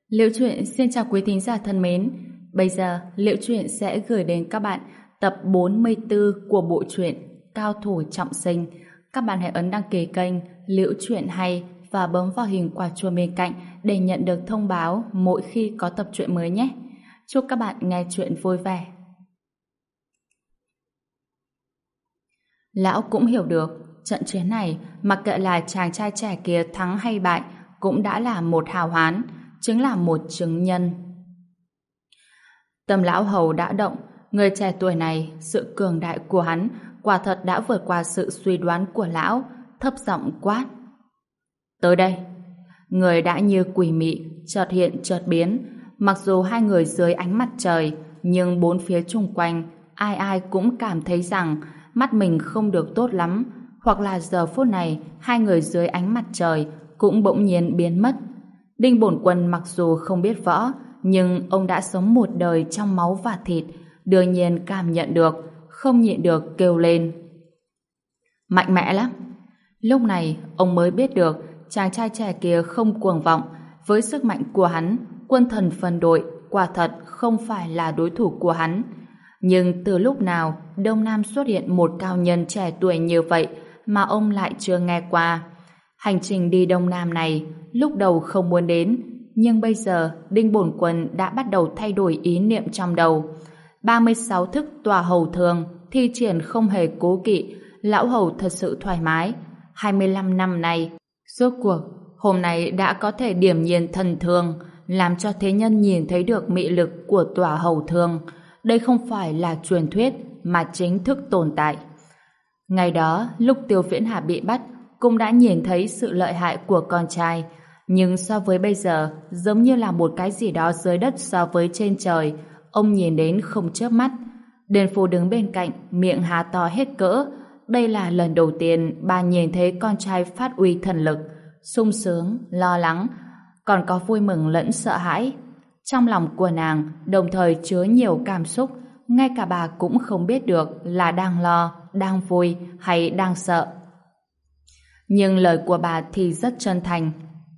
Liễu Chuyện xin chào quý thính giả thân mến. Bây giờ Liễu Chuyện sẽ gửi đến các bạn tập 44 của bộ truyện Cao thủ trọng sinh. Các bạn hãy ấn đăng ký kênh Liễu Chuyện hay và bấm vào hình quả chuông bên cạnh để nhận được thông báo mỗi khi có tập truyện mới nhé. Chúc các bạn nghe chuyện vui vẻ. Lão cũng hiểu được trận chiến này, mặc kệ là chàng trai trẻ kia thắng hay bại, cũng đã là một hào hán, chính là một chứng nhân. Tâm lão hầu đã động, người trẻ tuổi này, sự cường đại của hắn quả thật đã vượt qua sự suy đoán của lão, thấp giọng quát. Tới đây! Người đã như quỷ mị, chợt hiện chợt biến. Mặc dù hai người dưới ánh mặt trời, nhưng bốn phía chung quanh, ai ai cũng cảm thấy rằng mắt mình không được tốt lắm, hoặc là giờ phút này hai người dưới ánh mặt trời cũng bỗng nhiên biến mất. Đinh Bổn Quân mặc dù không biết võ, nhưng ông đã sống một đời trong máu và thịt, đương nhiên cảm nhận được, không nhịn được kêu lên. Mạnh mẽ lắm! Lúc này ông mới biết được chàng trai trẻ kia không cuồng vọng, với sức mạnh của hắn, quân thần phân đội quả thật không phải là đối thủ của hắn. Nhưng từ lúc nào Đông Nam xuất hiện một cao nhân trẻ tuổi như vậy mà ông lại chưa nghe qua? Hành trình đi Đông Nam này lúc đầu không muốn đến, nhưng bây giờ Đinh Bổn Quân đã bắt đầu thay đổi ý niệm trong đầu. 36 thức tòa hầu thường thi triển không hề cố kỵ, lão hầu thật sự thoải mái. 25 năm nay, rốt cuộc hôm nay đã có thể điểm nhiên thần thương, làm cho thế nhân nhìn thấy được mị lực của tòa hầu thương. Đây không phải là truyền thuyết mà chính thức tồn tại. Ngày đó, lúc Tiêu Viễn Hà bị bắt, cũng đã nhìn thấy sự lợi hại của con trai, nhưng so với bây giờ giống như là một cái gì đó dưới đất so với trên trời. Ông nhìn đến không chớp mắt. Điền Phù đứng bên cạnh, miệng há to hết cỡ. Đây là lần đầu tiên bà nhìn thấy con trai phát uy thần lực, sung sướng, lo lắng, còn có vui mừng lẫn sợ hãi. Trong lòng của nàng đồng thời chứa nhiều cảm xúc, ngay cả bà cũng không biết được là đang lo, đang vui hay đang sợ. Nhưng lời của bà thì rất chân thành.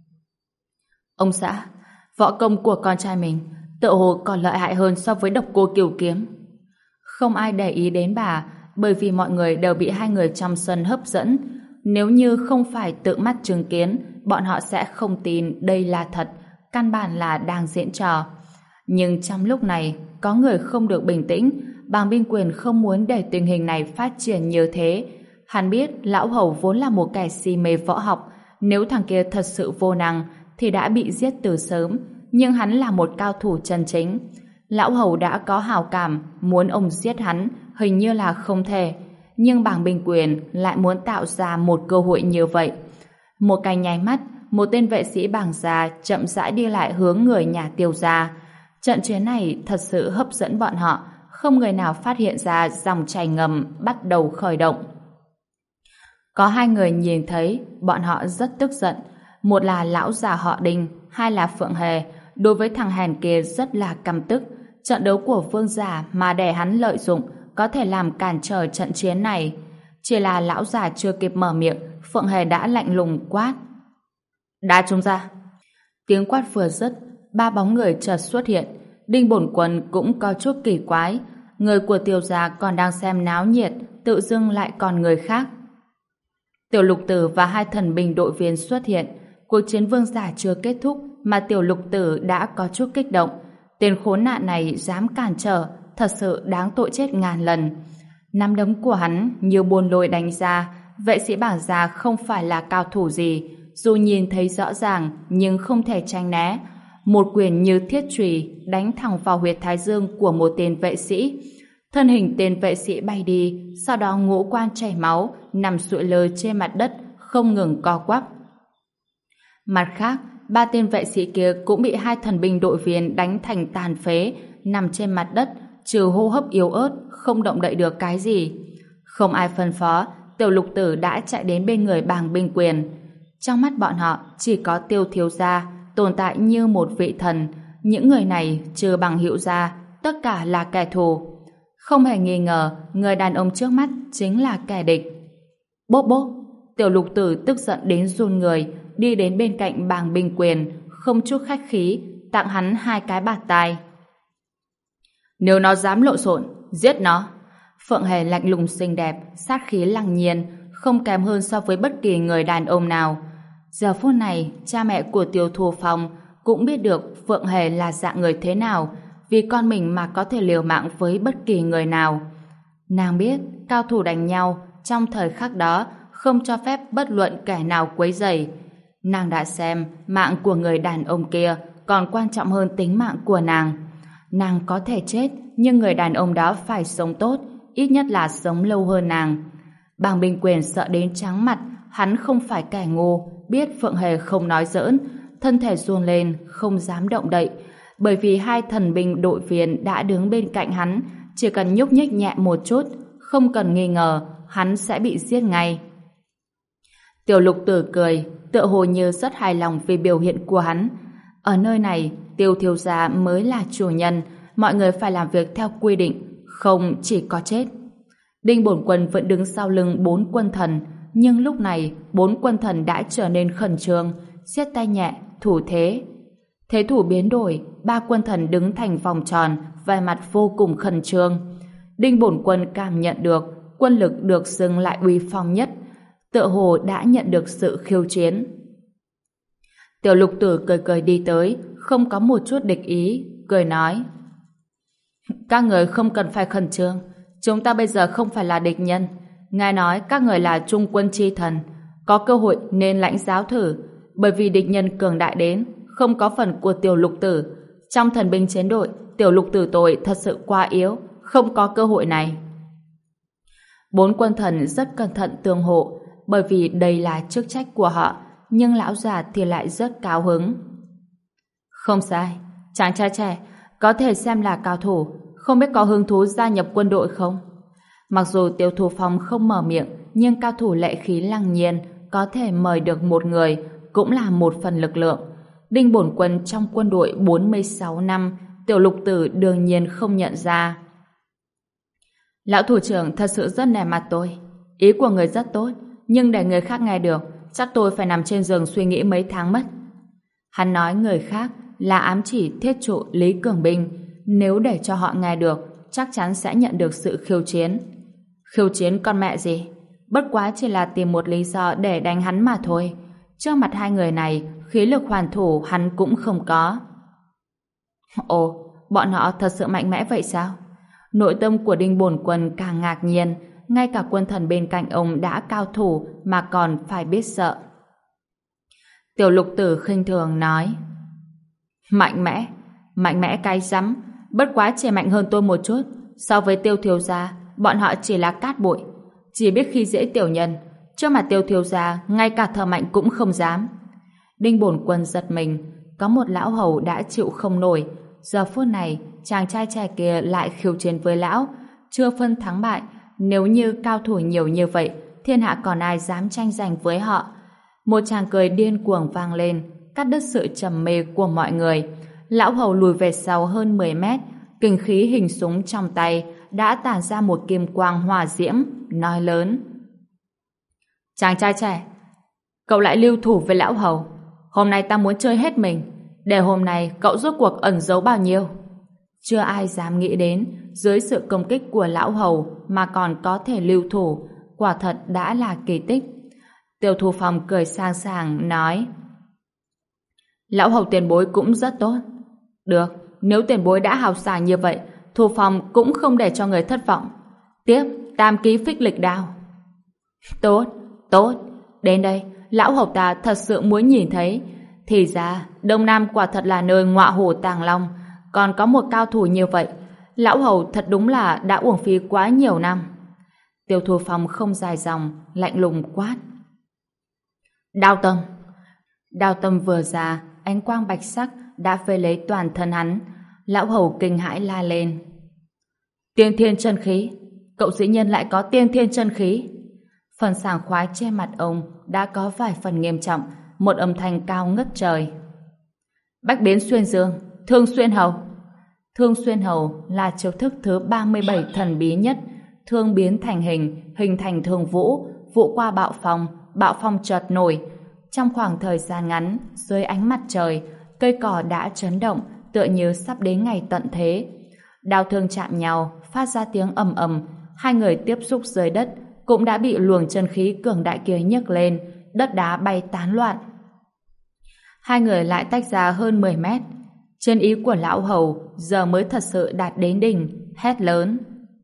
Ông xã, võ công của con trai mình tựa hồ còn lợi hại hơn so với Độc Cô Cửu Kiếm. Không ai để ý đến bà, bởi vì mọi người đều bị hai người trong sân hấp dẫn. Nếu như không phải tự mắt chứng kiến, bọn họ sẽ không tin đây là thật, căn bản là đang diễn trò. Nhưng trong lúc này, có người không được bình tĩnh. Bàng Binh Quyền không muốn để tình hình này phát triển như thế. Hắn biết lão hầu vốn là một kẻ si mê võ học, nếu thằng kia thật sự vô năng thì đã bị giết từ sớm, nhưng hắn là một cao thủ chân chính. Lão hầu đã có hảo cảm, muốn ông giết hắn hình như là không thể, nhưng Bàng Binh Quyền lại muốn tạo ra một cơ hội như vậy. Một cái nháy mắt, một tên vệ sĩ Bàng gia chậm rãi đi lại hướng người nhà Tiêu gia. Trận chiến này thật sự hấp dẫn bọn họ, không người nào phát hiện ra dòng chảy ngầm bắt đầu khởi động. Có hai người nhìn thấy, bọn họ rất tức giận. Một là lão già họ Đinh, hai là Phượng Hề. Đối với thằng hèn kia rất là căm tức. Trận đấu của vương giả mà để hắn lợi dụng có thể làm cản trở trận chiến này. Chỉ là lão già chưa kịp mở miệng, Phượng Hề đã lạnh lùng quát. Đá chúng ra! Tiếng quát vừa dứt, ba bóng người chợt xuất hiện. Đinh Bổn Quân cũng có chút kỳ quái. Người của Tiêu gia còn đang xem náo nhiệt, tự dưng lại còn người khác. Tiểu Lục Tử và hai thần binh đội viên xuất hiện. Cuộc chiến vương giả chưa kết thúc mà Tiểu Lục Tử đã có chút kích động. Tên khốn nạn này dám cản trở, thật sự đáng tội chết ngàn lần. Nắm đấm của hắn như buôn lôi đánh ra. Vệ sĩ Bảng gia không phải là cao thủ gì, dù nhìn thấy rõ ràng nhưng không thể tránh né. Một quyền như thiết chùy đánh thẳng vào huyệt thái dương của một tên vệ sĩ. Thân hình tên vệ sĩ bay đi, sau đó ngũ quan chảy máu, nằm sụi lơ trên mặt đất, không ngừng co quắp. Mặt khác, ba tên vệ sĩ kia cũng bị hai thần binh đội viên đánh thành tàn phế, nằm trên mặt đất, trừ hô hấp yếu ớt, không động đậy được cái gì. Không ai phân phó, Tiểu Lục Tử đã chạy đến bên người Bàng Binh Quyền. Trong mắt bọn họ chỉ có Tiêu thiếu gia tồn tại như một vị thần. Những người này trừ Bằng Hữu gia, tất cả là kẻ thù. Không hề nghi ngờ, người đàn ông trước mắt chính là kẻ địch. Bốp bốp, Tiểu Lục Tử tức giận đến run người, đi đến bên cạnh Bàng Binh Quyền, không chút khách khí, tặng hắn 2 cái bạt tai. Nếu nó dám lộn xộn, giết nó. Phượng Hề lạnh lùng xinh đẹp, sát khí lăng nhiên, không kém hơn so với bất kỳ người đàn ông nào. Giờ phút này, cha mẹ của Tiêu Thu Phong cũng biết được Phượng Hề là dạng người thế nào, vì con mình mà có thể liều mạng với bất kỳ người nào. Nàng biết, cao thủ đánh nhau, trong thời khắc đó, không cho phép bất luận kẻ nào quấy rầy. Nàng đã xem mạng của người đàn ông kia còn quan trọng hơn tính mạng của nàng. Nàng có thể chết, nhưng người đàn ông đó phải sống tốt, ít nhất là sống lâu hơn nàng. Bàng Bình Quyền sợ đến trắng mặt, hắn không phải kẻ ngu, biết Phượng Hề không nói giỡn, thân thể run lên, không dám động đậy, bởi vì 2 thần binh đội viên đã đứng bên cạnh hắn, chỉ cần nhúc nhích nhẹ một chút, không cần nghi ngờ, hắn sẽ bị giết ngay. Tiểu Lục Tử cười, tựa hồ như rất hài lòng vì biểu hiện của hắn. Ở nơi này, Tiêu thiếu gia mới là chủ nhân, mọi người phải làm việc theo quy định, không chỉ có chết. Đinh Bổn Quân vẫn đứng sau lưng 4 quân thần, nhưng lúc này 4 quân thần đã trở nên khẩn trương, siết tay nhẹ, thủ thế. Thế thủ biến đổi, 3 quân thần đứng thành vòng tròn, vẻ mặt vô cùng khẩn trương. Đinh Bổn Quân cảm nhận được quân lực được xưng lại uy phong nhất, tựa hồ đã nhận được sự khiêu chiến. Tiểu Lục Tử cười cười đi tới, không có một chút địch ý, cười nói: các người không cần phải khẩn trương, chúng ta bây giờ không phải là địch nhân. Ngài nói các người là trung quân chi thần, có cơ hội nên lãnh giáo thử, bởi vì địch nhân cường đại đến, không có phần của Tiểu Lục Tử. Trong thần binh chiến đội, Tiểu Lục Tử tôi thật sự quá yếu, không có cơ hội này. 4 quân thần rất cẩn thận tương hộ, bởi vì đây là chức trách của họ, nhưng lão già thì lại rất cao hứng. Không sai, chàng trai trẻ có thể xem là cao thủ, không biết có hứng thú gia nhập quân đội không? Mặc dù Tiêu Thu Phong không mở miệng, nhưng cao thủ lệ khí lăng nhiên có thể mời được một người cũng là một phần lực lượng. Đinh Bổn Quân trong quân đội 46 năm, Tiểu Lục Tử đương nhiên không nhận ra. Lão thủ trưởng thật sự rất nể mặt tôi. Ý của người rất tốt, nhưng để người khác nghe được, chắc tôi phải nằm trên giường suy nghĩ mấy tháng mất. Hắn nói người khác là ám chỉ thiết trụ Lý Cường Binh, nếu để cho họ nghe được, chắc chắn sẽ nhận được sự khiêu chiến. Khiêu chiến con mẹ gì? Bất quá chỉ là tìm một lý do để đánh hắn mà thôi. Trước mặt 2 người này, khí lực hoàn thủ hắn cũng không có. Ồ, bọn họ thật sự mạnh mẽ vậy sao? Nội tâm của Đinh Bổn Quân càng ngạc nhiên, ngay cả quân thần bên cạnh ông đã cao thủ mà còn phải biết sợ. Tiểu Lục Tử khinh thường nói: mạnh mẽ cái rắm, bất quá chỉ mạnh hơn tôi một chút. So với Tiêu thiếu gia, bọn họ chỉ là cát bụi, chỉ biết khi dễ tiểu nhân. Trước mặt Tiêu thiếu gia, ngay cả thở mạnh cũng không dám. Đinh Bổn Quân giật mình, có một lão hầu đã chịu không nổi. Giờ phút này, chàng trai trẻ kia lại khiêu chiến với lão, chưa phân thắng bại. Nếu như cao thủ nhiều như vậy, thiên hạ còn ai dám tranh giành với họ? Một tràng cười điên cuồng vang lên, cắt đứt sự trầm mê của mọi người. Lão hầu lùi về sau hơn 10 mét, kình khí hình súng trong tay đã tản ra một kim quang hỏa diễm, nói lớn: chàng trai trẻ, cậu lại lưu thủ với lão hầu. Hôm nay ta muốn chơi hết mình, để hôm nay cậu rốt cuộc ẩn giấu bao nhiêu. Chưa ai dám nghĩ đến dưới sự công kích của lão hầu mà còn có thể lưu thủ, quả thật đã là kỳ tích. Tiêu Thu Phong cười sang sảng nói: lão hầu tiền bối cũng rất tốt. Được, nếu tiền bối đã hào sảng như vậy, Thu Phong cũng không để cho người thất vọng. Tiếp, tam ký phích lịch đao. Tốt, đến đây, lão hầu ta thật sự muốn nhìn thấy. Thì ra, Đông Nam quả thật là nơi ngọa hổ tàng long, còn có một cao thủ như vậy. Lão hầu thật đúng là đã uổng phí quá nhiều năm. Tiêu Thu Phong không dài dòng, lạnh lùng quát: Đao tâm vừa ra, ánh quang bạch sắc đã vây lấy toàn thân hắn. Lão hầu kinh hãi la lên: tiên thiên chân khí, cậu dĩ nhiên lại có tiên thiên chân khí. Phần sảng khoái trên mặt ông đã có vài phần nghiêm trọng, một âm thanh cao ngất trời: bách biến xuyên dương, thương xuyên hầu. Thương xuyên hầu là chiêu thức thứ 37 thần bí nhất. Thương biến thành hình thành thương vũ, vũ qua bạo phong chợt nổi. Trong khoảng thời gian ngắn, dưới ánh mặt trời, cây cỏ đã chấn động, tựa như sắp đến ngày tận thế. Đao thương chạm nhau, phát ra tiếng ầm ầm, hai người tiếp xúc dưới đất, cũng đã bị luồng chân khí cường đại kia nhấc lên, đất đá bay tán loạn. Hai người lại tách ra hơn 10 mét. Chân ý của lão hầu giờ mới thật sự đạt đến đỉnh, hét lớn.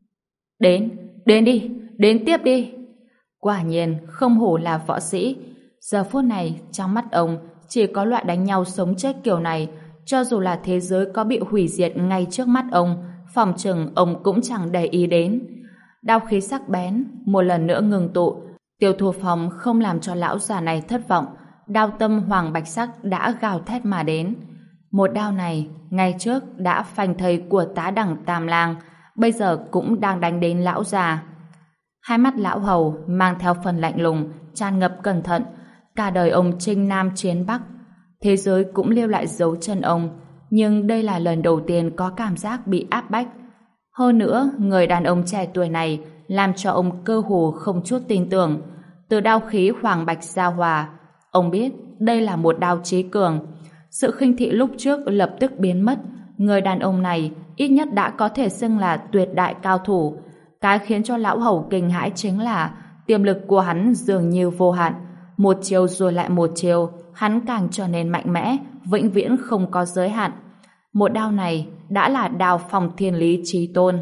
Đến đi, đến tiếp đi. Quả nhiên không hổ là võ sĩ. Giờ phút này trong mắt ông chỉ có loại đánh nhau sống chết kiểu này, cho dù là thế giới có bị hủy diệt ngay trước mắt ông, phòng chừng ông cũng chẳng để ý đến. Đao khí sắc bén một lần nữa ngừng tụ. Tiêu Thu Phong không làm cho lão già này thất vọng. Đao tâm hoàng bạch sắc đã gào thét mà đến. Một đao này ngày trước đã phanh thây của tá đẳng Tam Lang, bây giờ cũng đang đánh đến lão già. Hai mắt lão hầu mang theo phần lạnh lùng, tràn ngập cẩn thận. Cả đời ông chinh nam chiến bắc, thế giới cũng lưu lại dấu chân ông, nhưng đây là lần đầu tiên có cảm giác bị áp bách. Hơn nữa, người đàn ông trẻ tuổi này làm cho ông cơ hồ không chút tin tưởng. Từ đao khí hoàng bạch giao hòa, ông biết đây là một đao chí cường. Sự khinh thị lúc trước lập tức biến mất. Người đàn ông này ít nhất đã có thể xưng là tuyệt đại cao thủ. Cái khiến cho lão hầu kinh hãi chính là tiềm lực của hắn dường như vô hạn. Một chiều rồi lại một chiều, hắn càng trở nên mạnh mẽ, vĩnh viễn không có giới hạn. Một đao này đã là đao phong thiên lý chí tôn.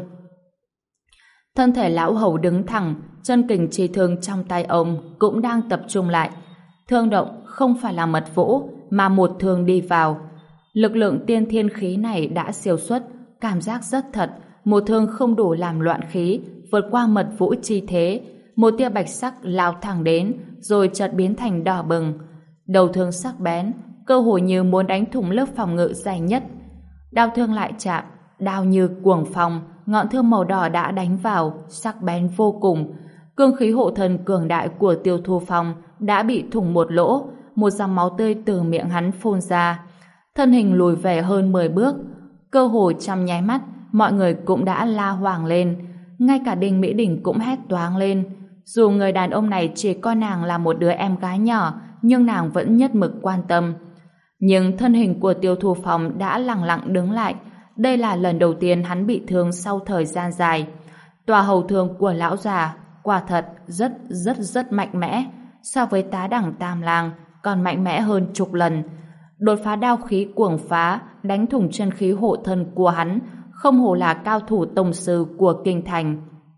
Thân thể lão hầu đứng thẳng, chân kình chi thương trong tay ông cũng đang tập trung lại. Thương động không phải là mật vũ, mà một thương đi vào. Lực lượng tiên thiên khí này đã siêu xuất, cảm giác rất thật. Một thương không đủ làm loạn khí, vượt qua mật vũ chi thế. Một tia bạch sắc lao thẳng đến, rồi chợt biến thành đỏ bừng. Đầu thương sắc bén, cơ hồ như muốn đánh thủng lớp phòng ngự dày nhất. Đao thương lại chạm, đao như cuồng phong, ngọn thương màu đỏ đã đánh vào, sắc bén vô cùng. Cương khí hộ thân cường đại của Tiêu Thu Phong đã bị thủng một lỗ, một dòng máu tươi từ miệng hắn phun ra. Thân hình lùi về hơn 10 bước, cơ hồ trong nháy mắt, mọi người cũng đã la hoảng lên. Ngay cả Đinh Mỹ Đình cũng hét toáng lên. Dù người đàn ông này chỉ coi nàng là một đứa em gái nhỏ, nhưng nàng vẫn nhất mực quan tâm. Nhưng thân hình của Tiêu Thu Phong đã lặng lặng đứng lại. Đây là lần đầu tiên hắn bị thương sau thời gian dài. Tòa hầu thương của lão già quả thật rất mạnh mẽ. So với tá đẳng Tam Lang còn mạnh mẽ hơn chục lần. Đột phá đao khí cuồng phá, đánh thủng chân khí hộ thân của hắn, không hổ là cao thủ tông sư của kinh thành.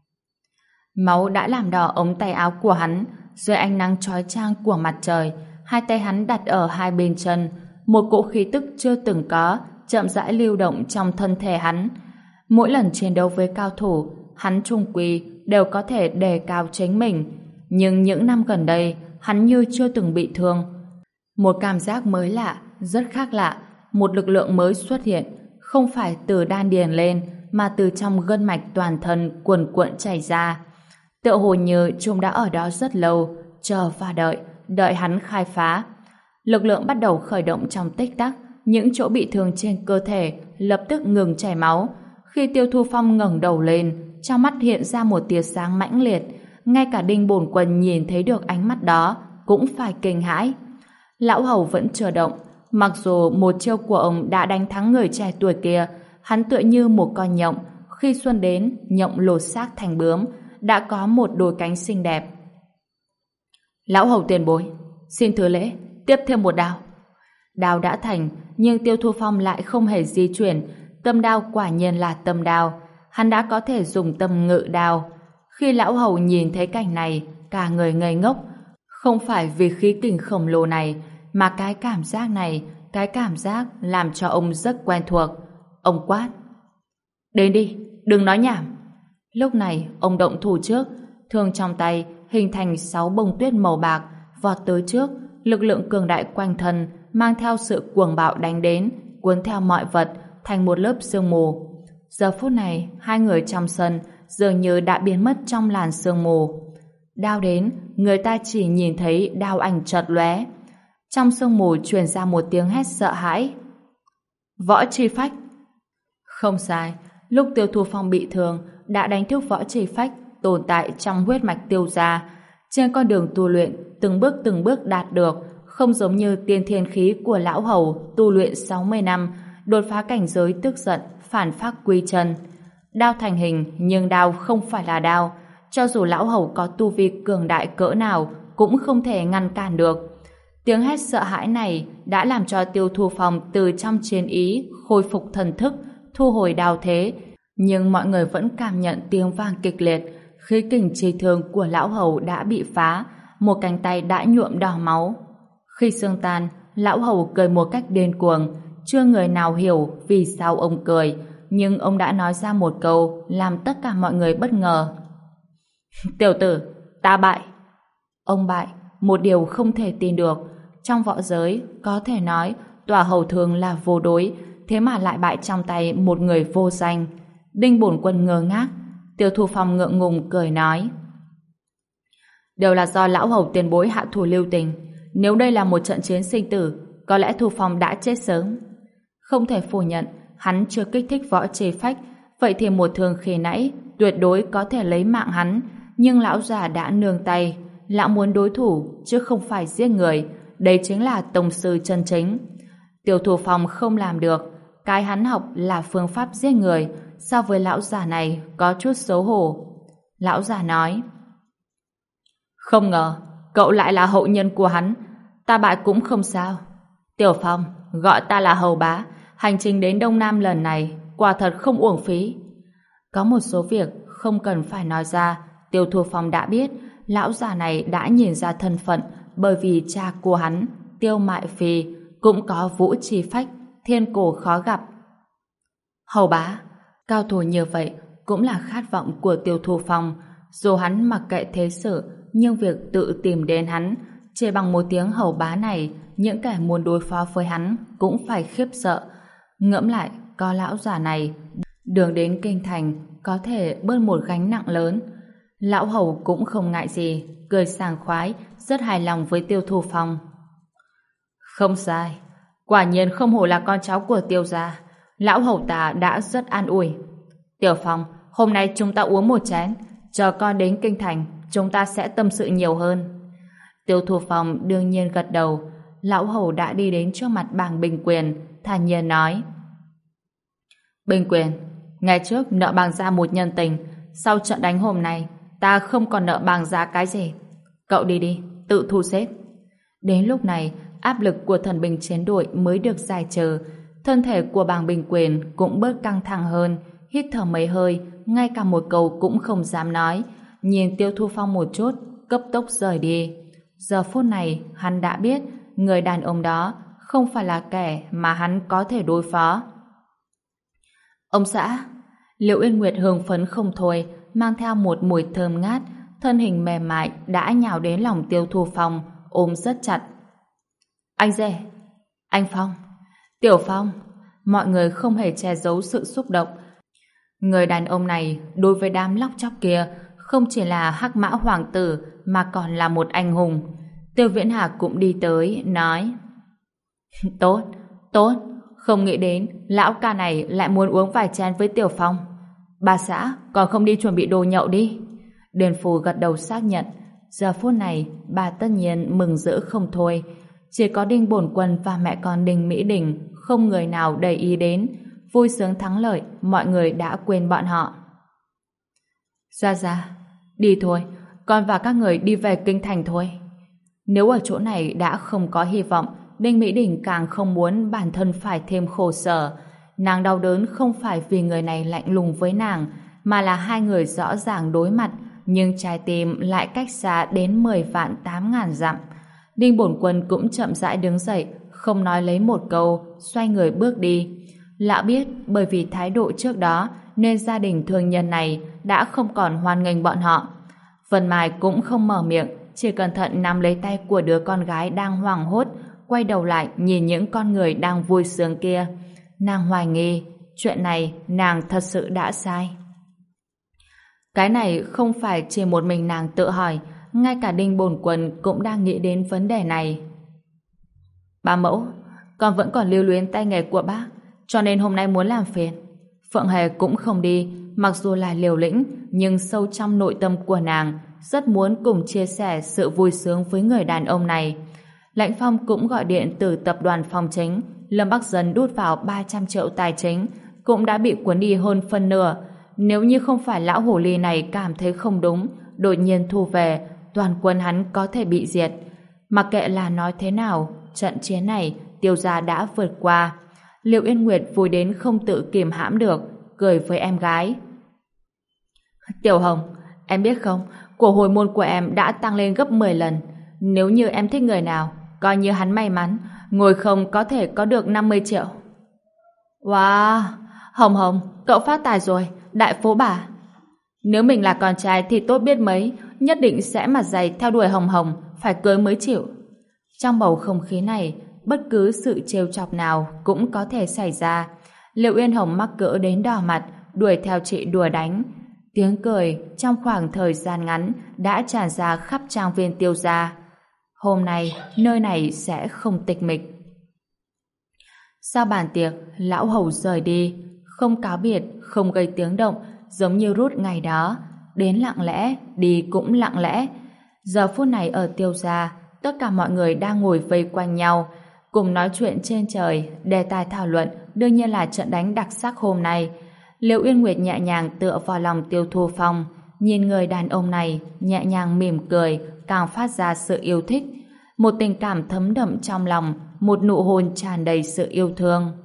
Máu đã làm đỏ ống tay áo của hắn. Dưới ánh nắng chói chang của mặt trời, hai tay hắn đặt ở hai bên chân, một cỗ khí tức chưa từng có chậm rãi lưu động trong thân thể hắn. Mỗi lần chiến đấu với cao thủ, hắn trung quy đều có thể đề cao chính mình. Nhưng những năm gần đây, hắn như chưa từng bị thương. Một cảm giác mới lạ, rất khác lạ, một lực lượng mới xuất hiện, không phải từ đan điền lên, mà từ trong gân mạch toàn thân cuồn cuộn chảy ra. Tựa hồ như chúng đã ở đó rất lâu, chờ và đợi hắn khai phá. Lực lượng bắt đầu khởi động trong tích tắc, những chỗ bị thương trên cơ thể lập tức ngừng chảy máu. Khi Tiêu Thu Phong ngẩng đầu lên, trong mắt hiện ra một tia sáng mãnh liệt, ngay cả Đinh Bổn Quân nhìn thấy được ánh mắt đó cũng phải kinh hãi. Lão hầu vẫn chờ động, mặc dù một chiêu của ông đã đánh thắng người trẻ tuổi kia, hắn tựa như một con nhộng, khi xuân đến, nhộng lột xác thành bướm, đã có một đôi cánh xinh đẹp. Lão hầu tiền bối, xin thứ lễ, tiếp thêm một đao. Đao đã thành, nhưng Tiêu Thu Phong lại không hề di chuyển. Tâm đao quả nhiên là tâm đao, hắn đã có thể dùng tâm ngự đao. Khi lão hầu nhìn thấy cảnh này, cả người ngây ngốc. Không phải vì khí kình khổng lồ này, mà cái cảm giác này, cái cảm giác làm cho ông rất quen thuộc. Ông quát: đến đi, đừng nói nhảm. Lúc này, ông động thủ trước, thương trong tay hình thành 6 bông tuyết màu bạc, vọt tới trước, lực lượng cường đại quanh thân mang theo sự cuồng bạo đánh đến, cuốn theo mọi vật thành một lớp sương mù. Giờ phút này, hai người trong sân dường như đã biến mất trong làn sương mù. Đao đến, người ta chỉ nhìn thấy đao ảnh chợt lóe. Trong sương mù truyền ra một tiếng hét sợ hãi. Võ Chi Phách. Không sai, lúc Tiêu Thu Phong bị thương đã đánh thức Võ Chi Phách tồn tại trong huyết mạch Tiêu gia. Trên con đường tu luyện từng bước đạt được, không giống như tiên thiên khí của lão hầu tu luyện 60 năm, đột phá cảnh giới tức giận, phản phác quy chân. Đao thành hình, nhưng đao không phải là đao. Cho dù lão hầu có tu vi cường đại cỡ nào, cũng không thể ngăn cản được. Tiếng hét sợ hãi này đã làm cho Tiêu Thu Phong từ trong chiến ý khôi phục thần thức, thu hồi đao thế. Nhưng mọi người vẫn cảm nhận tiếng vang kịch liệt, khí kình chi thương của lão hầu đã bị phá, một cánh tay đã nhuộm đỏ máu. Khi xương tan, lão hầu cười một cách điên cuồng, chưa người nào hiểu vì sao ông cười, nhưng ông đã nói ra một câu làm tất cả mọi người bất ngờ. Tiểu tử, ta bại. Ông bại, một điều không thể tin được. Trong võ giới, có thể nói Tòa Hầu thường là vô đối, thế mà lại bại trong tay một người vô danh. Đinh Bổn Quân ngơ ngác. Tiêu Thu Phong ngượng ngùng cười nói: đều là do lão hầu tiền bối hạ thủ lưu tình. Nếu đây là một trận chiến sinh tử, có lẽ Thu Phong đã chết sớm. Không thể phủ nhận, hắn chưa kích thích võ chế phách, vậy thì một thương khi nãy tuyệt đối có thể lấy mạng hắn, nhưng lão già đã nương tay. Lão muốn đối thủ chứ không phải giết người, đây chính là tông sư chân chính. Tiêu Thu Phong không làm được, cái hắn học là phương pháp giết người, so với lão già này có chút xấu hổ. Lão già nói: không ngờ cậu lại là hậu nhân của hắn, ta bại cũng không sao. Tiểu Phong, gọi ta là hầu bá, hành trình đến Đông Nam lần này quả thật không uổng phí. Có một số việc không cần phải nói ra, Tiêu Thu Phong đã biết. Lão già này đã nhìn ra thân phận, bởi vì cha của hắn, Tiêu Mại Phi, cũng có vũ chi phách, thiên cổ khó gặp. Hầu bá, cao thủ như vậy cũng là khát vọng của Tiêu Thu Phong. Dù hắn mặc kệ thế sự, nhưng việc tự tìm đến hắn, chỉ bằng một tiếng hầu bá này, những kẻ muốn đối phó với hắn cũng phải khiếp sợ. Ngẫm lại, có lão già này, đường đến kinh thành có thể bớt một gánh nặng lớn. Lão hầu cũng không ngại gì, cười sảng khoái, rất hài lòng với Tiêu Thu Phong. Không sai, quả nhiên không hổ là con cháu của Tiêu gia. Lão hầu ta đã rất an ủi. Tiểu Phong, hôm nay chúng ta uống một chén, chờ con đến kinh thành, chúng ta sẽ tâm sự nhiều hơn. Tiêu Thu Phong đương nhiên gật đầu. Lão hầu đã đi đến trước mặt bàng Bình Quyền, thản nhiên nói: Bình Quyền, ngày trước nợ bàng gia một nhân tình, sau trận đánh hôm nay ta không còn nợ bàng gia cái gì. Cậu đi đi, tự thu xếp. Đến lúc này, áp lực của thần binh chiến đội mới được giải trừ. Thân thể của bàng Bình Quyền cũng bớt căng thẳng hơn, hít thở mấy hơi, ngay cả một câu cũng không dám nói. Nhìn Tiêu Thu Phong một chút, cấp tốc rời đi. Giờ phút này, hắn đã biết người đàn ông đó không phải là kẻ mà hắn có thể đối phó. Ông xã, Liễu Yên Nguyệt hưng phấn không thôi, mang theo một mùi thơm ngát, thân hình mềm mại đã nhào đến lòng Tiêu Thu Phong, ôm rất chặt. Anh rể, anh Phong, Tiểu Phong, mọi người không hề che giấu sự xúc động. Người đàn ông này đối với đám lóc chóc kia không chỉ là Hắc Mã Hoàng tử mà còn là một anh hùng. Tiêu Viễn Hà cũng đi tới, nói: Tốt, tốt, không nghĩ đến lão ca này lại muốn uống vài chén với Tiểu Phong. Bà xã, còn không đi chuẩn bị đồ nhậu đi. Điền Phù gật đầu xác nhận. Giờ phút này, bà tất nhiên mừng rỡ không thôi. Chỉ có Đinh Bổn Quân và mẹ con Đinh Mỹ Đình không người nào để ý đến. Vui sướng thắng lợi, mọi người đã quên bọn họ. Ra, đi thôi, con và các người đi về kinh thành thôi. Nếu ở chỗ này đã không có hy vọng, Đinh Mỹ Đình càng không muốn bản thân phải thêm khổ sở. Nàng đau đớn không phải vì người này lạnh lùng với nàng, mà là hai người rõ ràng đối mặt, nhưng trái tim lại cách xa đến 10.800.000 dặm. Đinh Bổn Quân cũng chậm rãi đứng dậy, không nói lấy một câu, xoay người bước đi. Lão biết bởi vì thái độ trước đó nên gia đình thương nhân này đã không còn hoan nghênh bọn họ. Vân Mai cũng không mở miệng, chỉ cẩn thận nắm lấy tay của đứa con gái đang hoảng hốt, quay đầu lại nhìn những con người đang vui sướng kia. Nàng hoài nghi, chuyện này nàng thật sự đã sai. Cái này không phải chỉ một mình nàng tự hỏi, ngay cả Đinh Bổn Quân cũng đang nghĩ đến vấn đề này. Ba mẫu, con vẫn còn lưu luyến tay nghề của bác, cho nên hôm nay muốn làm phiền. Phượng Hề cũng không đi, mặc dù là liều lĩnh, nhưng sâu trong nội tâm của nàng rất muốn cùng chia sẻ sự vui sướng với người đàn ông này. Lãnh Phong cũng gọi điện từ tập đoàn Phong Chính. Lâm Bắc Dân đút vào 300 triệu tài chính, cũng đã bị cuốn đi hơn phân nửa. Nếu như không phải lão hồ ly này cảm thấy không đúng, đột nhiên thu về, toàn quân hắn có thể bị diệt. Mặc kệ là nói thế nào, trận chiến này Tiêu gia đã vượt qua. Liệu Yên Nguyệt vui đến không tự kìm hãm được, cười với em gái. Tiểu Hồng, em biết không, của hồi môn của em đã tăng lên gấp 10 lần. Nếu như em thích người nào, coi như hắn may mắn, ngồi không có thể có được 50 triệu. Wow, Hồng Hồng, cậu phát tài rồi, đại phú bà. Nếu mình là con trai thì tốt biết mấy, nhất định sẽ mặt dày theo đuổi Hồng Hồng, phải cưới mới chịu. Trong bầu không khí này, bất cứ sự trêu chọc nào cũng có thể xảy ra. Liệu Yên Hồng mắc cỡ đến đỏ mặt, đuổi theo chị đùa đánh. Tiếng cười trong khoảng thời gian ngắn đã tràn ra khắp trang viên Tiêu gia. Hôm nay, nơi này sẽ không tịch mịch. Sau bàn tiệc, lão hầu rời đi, không cáo biệt, không gây tiếng động, giống như rút ngày đó. Đến lặng lẽ, đi cũng lặng lẽ. Giờ phút này ở Tiêu gia, tất cả mọi người đang ngồi vây quanh nhau, cùng nói chuyện trên trời. Đề tài thảo luận đương nhiên là trận đánh đặc sắc hôm nay. Liệu Yên Nguyệt nhẹ nhàng tựa vào lòng Tiêu Thu Phong, nhìn người đàn ông này nhẹ nhàng mỉm cười, càng phát ra sự yêu thích. Một tình cảm thấm đậm trong lòng, một nụ hôn tràn đầy sự yêu thương.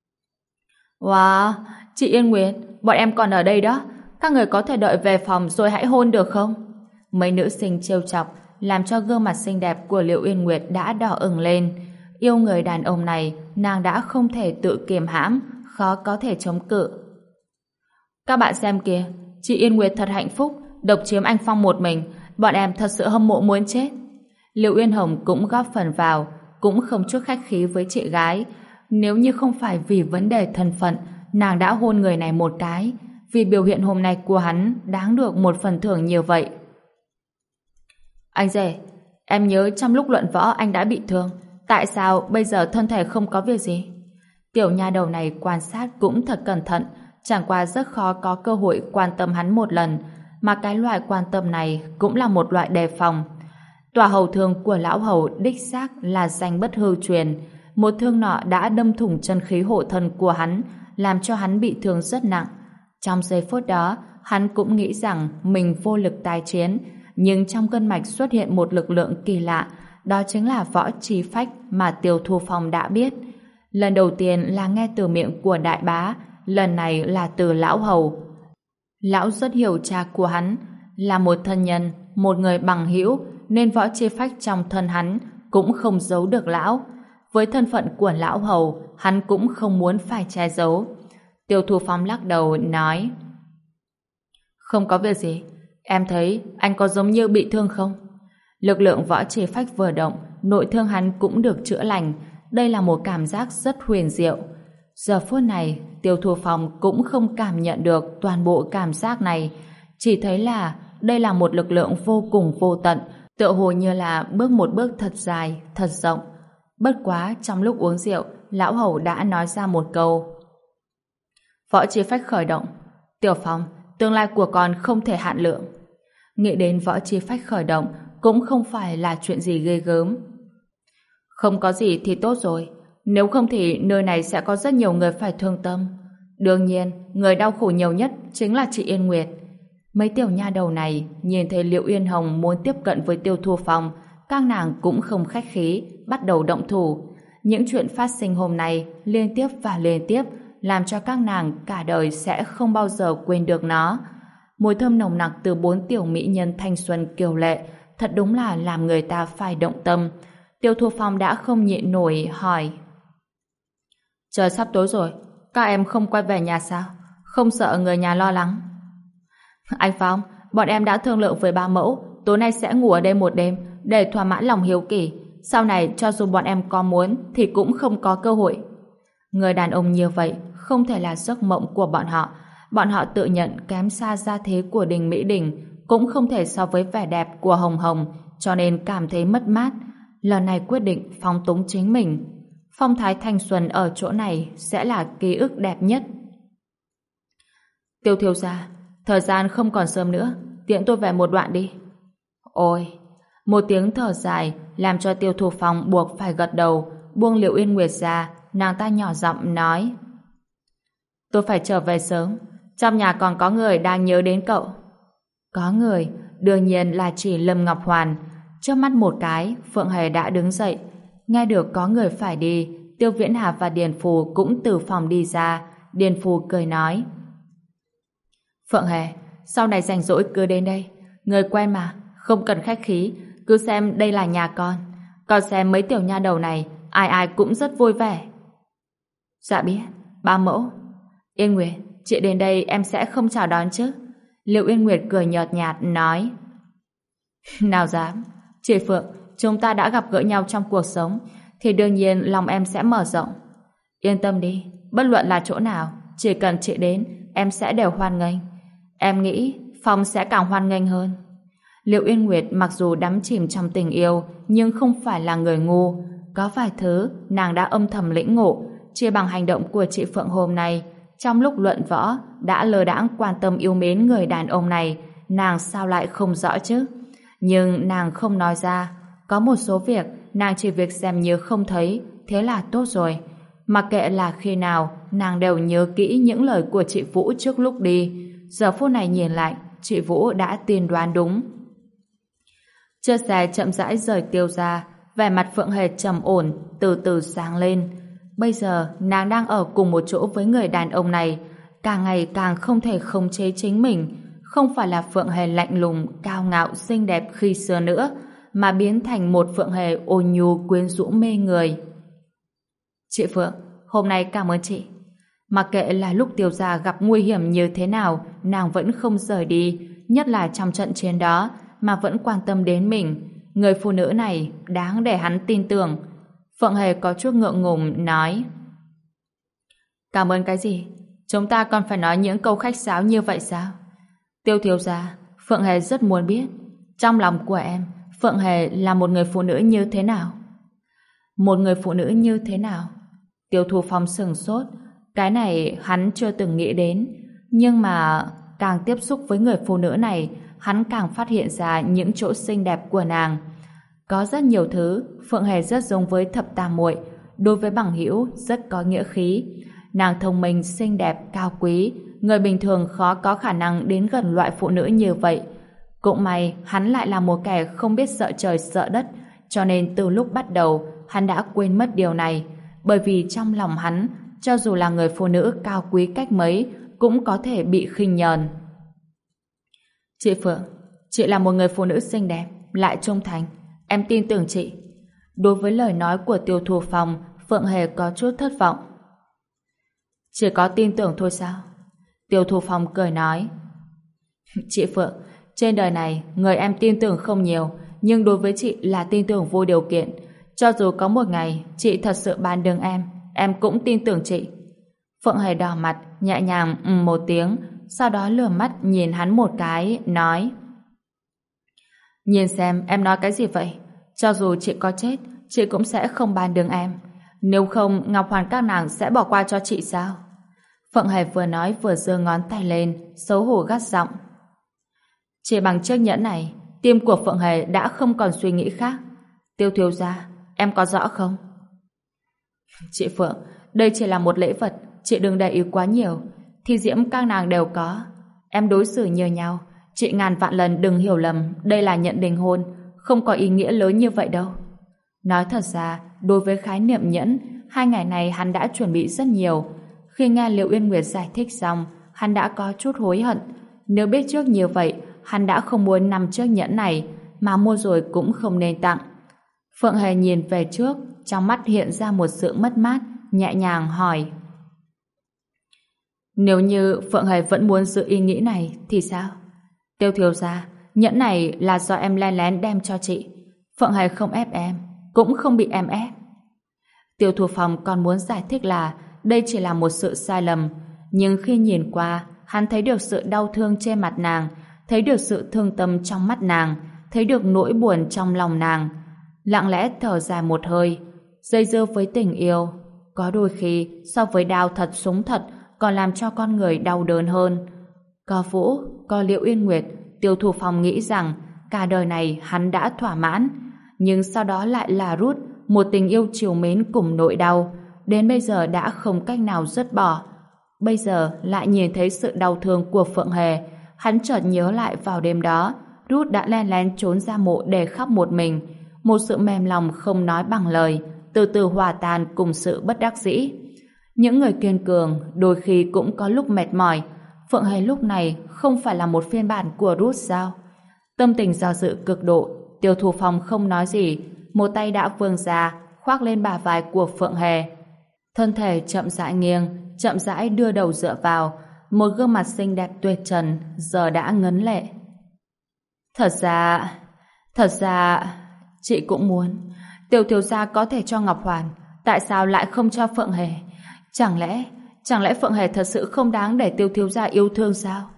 Wow, chị Yên Nguyệt, bọn em còn ở đây đó. Các người có thể đợi về phòng rồi hãy hôn được không? Mấy nữ sinh trêu chọc, làm cho gương mặt xinh đẹp của Liệu Yên Nguyệt đã đỏ ửng lên. Yêu người đàn ông này, nàng đã không thể tự kiềm hãm, khó có thể chống cự. Các bạn xem kìa, chị Yên Nguyệt thật hạnh phúc, độc chiếm anh Phong một mình, bọn em thật sự hâm mộ muốn chết. Liệu Yên Hồng cũng góp phần vào, cũng không chút khách khí với chị gái. Nếu như không phải vì vấn đề thân phận, nàng đã hôn người này một cái, vì biểu hiện hôm nay của hắn đáng được một phần thưởng nhiều vậy. Anh rể, em nhớ trong lúc luận võ anh đã bị thương, tại sao bây giờ thân thể không có việc gì? Tiểu nha đầu này quan sát cũng thật cẩn thận, chẳng qua rất khó có cơ hội quan tâm hắn một lần, mà cái loại quan tâm này cũng là một loại đề phòng. Tòa hầu thương của lão hầu đích xác là danh bất hư truyền, một thương nọ đã đâm thủng chân khí hộ thân của hắn, làm cho hắn bị thương rất nặng. Trong giây phút đó, hắn cũng nghĩ rằng mình vô lực tái chiến, nhưng trong gân mạch xuất hiện một lực lượng kỳ lạ, đó chính là võ chi phách mà Tiêu Thu Phong đã biết. Lần đầu tiên là nghe từ miệng của đại bá, lần này là từ lão hầu. Lão rất hiểu cha của hắn, là một thân nhân, một người bằng hữu, nên võ chi phách trong thân hắn cũng không giấu được lão. Với thân phận của lão hầu, hắn cũng không muốn phải che giấu. Tiêu Thu Phong lắc đầu nói: Không có việc gì, em thấy anh có giống như bị thương không? Lực lượng võ chi phách vừa động, nội thương hắn cũng được chữa lành. Đây là một cảm giác rất huyền diệu. Giờ phút này, Tiêu Thu Phong cũng không cảm nhận được toàn bộ cảm giác này, chỉ thấy là đây là một lực lượng vô cùng vô tận, tựa hồ như là bước một bước thật dài, thật rộng. Bất quá trong lúc uống rượu, lão hầu đã nói ra một câu: Võ chi phách khởi động. Tiểu Phong, tương lai của con không thể hạn lượng. Nghĩ đến võ chi phách khởi động cũng không phải là chuyện gì ghê gớm. Không có gì thì tốt rồi, nếu không thì nơi này sẽ có rất nhiều người phải thương tâm. Đương nhiên, người đau khổ nhiều nhất chính là chị Yên Nguyệt. Mấy tiểu nha đầu này nhìn thấy Liệu Yên Hồng muốn tiếp cận với Tiêu Thu Phong, các nàng cũng không khách khí, bắt đầu động thủ. Những chuyện phát sinh hôm nay liên tiếp và liên tiếp, làm cho các nàng cả đời sẽ không bao giờ quên được nó. Mùi thơm nồng nặc từ 4 tiểu mỹ nhân thanh xuân kiều lệ thật đúng là làm người ta phải động tâm. Tiêu Thu Phong đã không nhịn nổi hỏi: Trời sắp tối rồi, các em không quay về nhà sao? Không sợ người nhà lo lắng? Anh Phong, bọn em đã thương lượng với ba mẫu, tối nay sẽ ngủ ở đây một đêm để thỏa mãn lòng hiếu kỳ. Sau này cho dù bọn em có muốn thì cũng không có cơ hội. Người đàn ông như vậy không thể là giấc mộng của bọn họ. Bọn họ tự nhận kém xa gia thế của Đình Mỹ Đình, cũng không thể so với vẻ đẹp của Hồng Hồng, cho nên cảm thấy mất mát. Lần này quyết định phóng túng chính mình. Phong thái thanh xuân ở chỗ này sẽ là ký ức đẹp nhất. Tiêu thiếu gia, thời gian không còn sớm nữa, tiễn tôi về một đoạn đi. Ôi, Một tiếng thở dài làm cho Tiêu Thục Phong buộc phải gật đầu, buông Liệu Yên Nguyệt ra, nàng ta nhỏ giọng nói: tôi phải trở về sớm, trong nhà còn có người đang nhớ đến cậu. Có người, đương nhiên là chỉ Lâm Ngọc Hoàn. Trước mắt một cái, Phượng Hề đã đứng dậy. Nghe được có người phải đi, Tiêu Viễn Hà và Điền Phù cũng từ phòng đi ra. Điền Phù cười nói: Phượng Hề, sau này rảnh rỗi cứ đến đây. Người quen mà, không cần khách khí, cứ xem đây là nhà con. Con xem mấy tiểu nha đầu này, ai ai cũng rất vui vẻ. Dạ biết, ba mẫu. Yên Nguyệt, chị đến đây em sẽ không chào đón chứ? Liệu Yên Nguyệt cười nhợt nhạt nói: nào dám, chị Phượng, chúng ta đã gặp gỡ nhau trong cuộc sống thì đương nhiên lòng em sẽ mở rộng. Yên tâm đi, bất luận là chỗ nào, chỉ cần chị đến, em sẽ đều hoan nghênh. Em nghĩ Phong sẽ càng hoan nghênh hơn. Liệu Yên Nguyệt mặc dù đắm chìm trong tình yêu nhưng không phải là người ngu. Có vài thứ nàng đã âm thầm lĩnh ngộ chỉ bằng hành động của chị Phượng hôm nay. Trong lúc luận võ đã lơ đãng quan tâm yêu mến người đàn ông này, nàng sao lại không rõ chứ? Nhưng nàng không nói ra. Có một số việc nàng chỉ việc xem như không thấy, thế là tốt rồi. Mặc kệ là khi nào, nàng đều nhớ kỹ những lời của chị Vũ trước lúc đi. Giờ phút này nhìn lại, chị Vũ đã tiên đoán đúng. Chiếc xe chậm rãi rời Tiêu ra, vẻ mặt Phượng Hề trầm ổn, từ từ sáng lên. Bây giờ nàng đang ở cùng một chỗ với người đàn ông này, càng ngày càng không thể khống chế chính mình. Không phải là Phượng Hề lạnh lùng, cao ngạo, xinh đẹp khi xưa nữa, mà biến thành một Phượng Hề ôn nhu, quyến rũ mê người. Chị Phượng, hôm nay cảm ơn chị. Mặc kệ là lúc Tiêu gia gặp nguy hiểm như thế nào, nàng vẫn không rời đi, nhất là trong trận chiến đó, mà vẫn quan tâm đến mình. Người phụ nữ này đáng để hắn tin tưởng. Phượng Hề có chút ngượng ngùng nói: cảm ơn cái gì? Chúng ta còn phải nói những câu khách sáo như vậy sao? Tiêu thiếu gia, Phượng Hề rất muốn biết, trong lòng của em, Phượng Hề là một người phụ nữ như thế nào? Một người phụ nữ như thế nào? Tiêu Thu Phong sửng sốt, cái này hắn chưa từng nghĩ đến, nhưng mà càng tiếp xúc với người phụ nữ này, hắn càng phát hiện ra những chỗ xinh đẹp của nàng. Có rất nhiều thứ Phượng Hề rất giống với Thập Tam Muội, đối với bằng hữu rất có nghĩa khí. Nàng thông minh, xinh đẹp, cao quý, người bình thường khó có khả năng đến gần loại phụ nữ như vậy. Cũng may hắn lại là một kẻ không biết sợ trời sợ đất, cho nên từ lúc bắt đầu hắn đã quên mất điều này, bởi vì trong lòng hắn, cho dù là người phụ nữ cao quý cách mấy cũng có thể bị khinh nhờn. Chị Phượng, chị là một người phụ nữ xinh đẹp, lại trung thành, em tin tưởng chị. Đối với lời nói của Tiêu Thu Phong, Phượng Hề có chút thất vọng. Chỉ có tin tưởng thôi sao? Tiêu Thu Phong cười nói: chị Phượng, trên đời này người em tin tưởng không nhiều, nhưng đối với chị là tin tưởng vô điều kiện. Cho dù có một ngày chị thật sự bán đứng em cũng tin tưởng chị. Phượng Hề đỏ mặt, nhẹ nhàng một tiếng, sau đó lườm mắt nhìn hắn một cái, nói: nhìn xem em nói cái gì vậy? Cho dù chị có chết, chị cũng sẽ không bán đứng em. Nếu không, Ngọc Hoàn các nàng sẽ bỏ qua cho chị sao? Phượng Hề vừa nói vừa giơ ngón tay lên, xấu hổ gắt giọng: chỉ bằng chiếc nhẫn này, tim của Phượng Hề đã không còn suy nghĩ khác. Tiêu thiếu gia, em có rõ không? Chị Phượng, đây chỉ là một lễ vật, chị đừng để ý quá nhiều. Thi diễm các nàng đều có. Em đối xử như nhau, chị ngàn vạn lần đừng hiểu lầm, đây là nhận đính hôn, không có ý nghĩa lớn như vậy đâu. Nói thật ra, đối với khái niệm nhẫn, 2 ngày này hắn đã chuẩn bị rất nhiều. Khi nghe Liệu Uyên Nguyệt giải thích xong, hắn đã có chút hối hận. Nếu biết trước như vậy, hắn đã không muốn nằm chiếc nhẫn này, mà mua rồi cũng không nên tặng. Phượng Hề nhìn về trước, trong mắt hiện ra một sự mất mát, nhẹ nhàng hỏi: nếu như Phượng Hề vẫn muốn giữ ý nghĩ này thì sao? Tiêu thiếu gia, nhẫn này là do em len lén đem cho chị. Phượng Hề không ép em, cũng không bị em ép. Tiêu Thu Phong còn muốn giải thích là đây chỉ là một sự sai lầm, nhưng khi nhìn qua, hắn thấy được sự đau thương trên mặt nàng, thấy được sự thương tâm trong mắt nàng, thấy được nỗi buồn trong lòng nàng. Lặng lẽ thở dài một hơi. Dây dưa với tình yêu, có đôi khi so với đao thật súng thật còn làm cho con người đau đớn hơn. Có Vũ, có Liễu Yên Nguyệt, Tiêu Thu Phong nghĩ rằng cả đời này hắn đã thỏa mãn, nhưng sau đó lại là Ruth, một tình yêu trìu mến cùng nỗi đau, đến bây giờ đã không cách nào dứt bỏ. Bây giờ lại nhìn thấy sự đau thương của Phượng Hề, hắn chợt nhớ lại vào đêm đó, Ruth đã len lén trốn ra mộ để khóc một mình, một sự mềm lòng không nói bằng lời, từ từ hòa tan cùng sự bất đắc dĩ. Những người kiên cường đôi khi cũng có lúc mệt mỏi. Phượng Hề lúc này không phải là một phiên bản của Ruth sao? Tâm tình do dự cực độ, Tiêu Thu Phong không nói gì, một tay đã vươn ra, khoác lên bả vai của Phượng Hề. Thân thể chậm rãi nghiêng, chậm rãi đưa đầu dựa vào, một gương mặt xinh đẹp tuyệt trần giờ đã ngấn lệ. Thật ra, chị cũng muốn. Tiểu thiếu gia có thể cho Ngọc Hoàn, tại sao lại không cho Phượng Hề? Chẳng lẽ Phượng Hề thật sự không đáng để Tiêu thiếu gia yêu thương sao?